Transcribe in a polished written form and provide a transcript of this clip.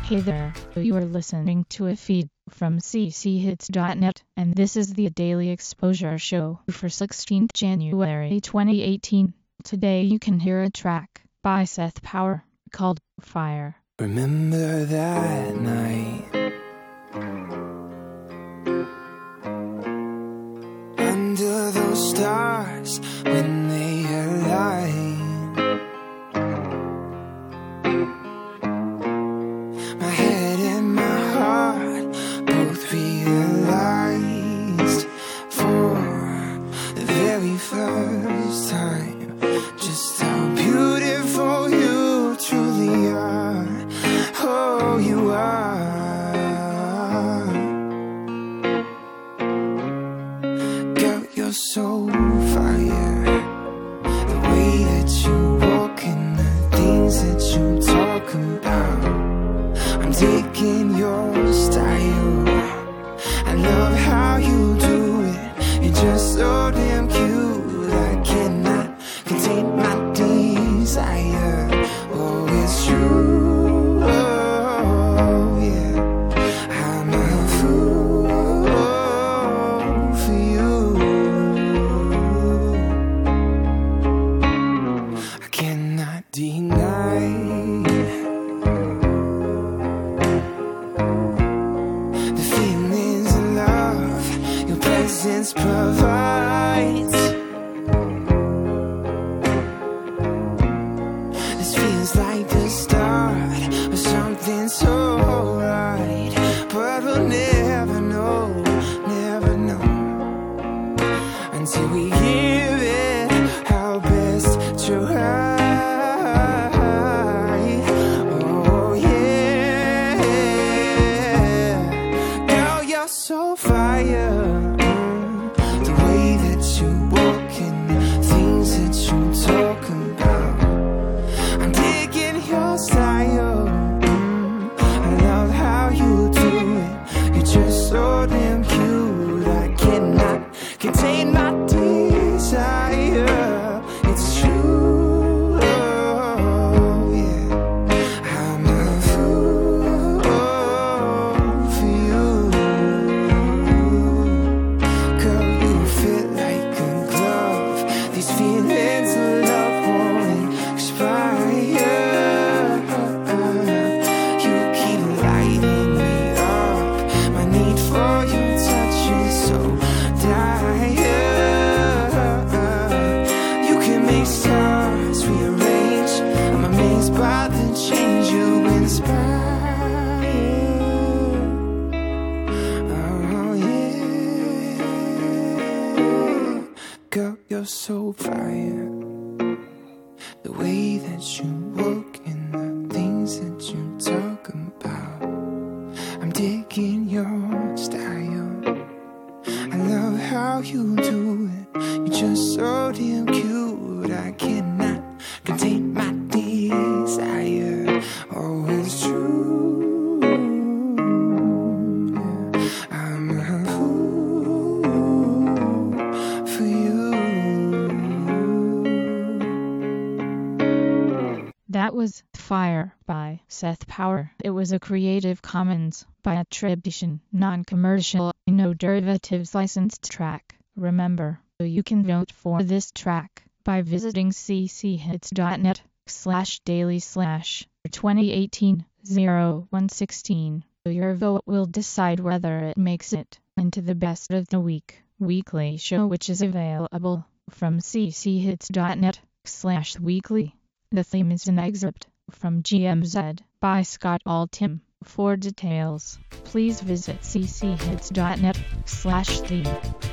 Hey there, you are listening to a feed from cchits.net, and this is the Daily Exposure Show for 16th January 2018. Today you can hear a track by Seth Power called Fire. Remember that night under those stars when they aligned. My head and my heart both realized for the very first time just how beautiful you truly are. Oh, you are. Girl, you're so fire. The way that you walk and the things that you talk about, I'm taking your style. I love how you do it. You're just so damn cute. I cannot contain my desire. Oh, it's true. Oh, yeah. I'm a fool for you. I cannot deny the feelings of love your presence provides. This feels like the start of something so right, but we'll never know until we give it our best try. Oh yeah, girl, you're so fire. The way that you walk and the things that you talk about, I'm digging your style. I love how you do it. You're just so damn cute. I cannot contain my desire. It's true. Oh, yeah. I'm a fool for you. Girl, you fit like a glove. These feelings of love won't expire. You keep lighting me up. My need for your touch is so dire. You can make stars rearrange. I'm amazed by the change you inspire. Oh yeah, girl, you're so fire. The way that you walk and the things that you talk about, I'm digging your style. I love how you do it. You're just so damn cute. I cannot contain my desire. Oh, it's true. Yeah. I'm a fool for you. That was Fire by Seth Power. It was a Creative Commons by attribution, non-commercial, no derivatives licensed track. Remember, you can vote for this track by visiting cchits.net/daily/2018-0116. Your vote will decide whether it makes it into the best of the week weekly show, which is available from cchits.net/weekly. The theme is an excerpt from GMZ by Scott Altham. For details, please visit cchits.net/theme.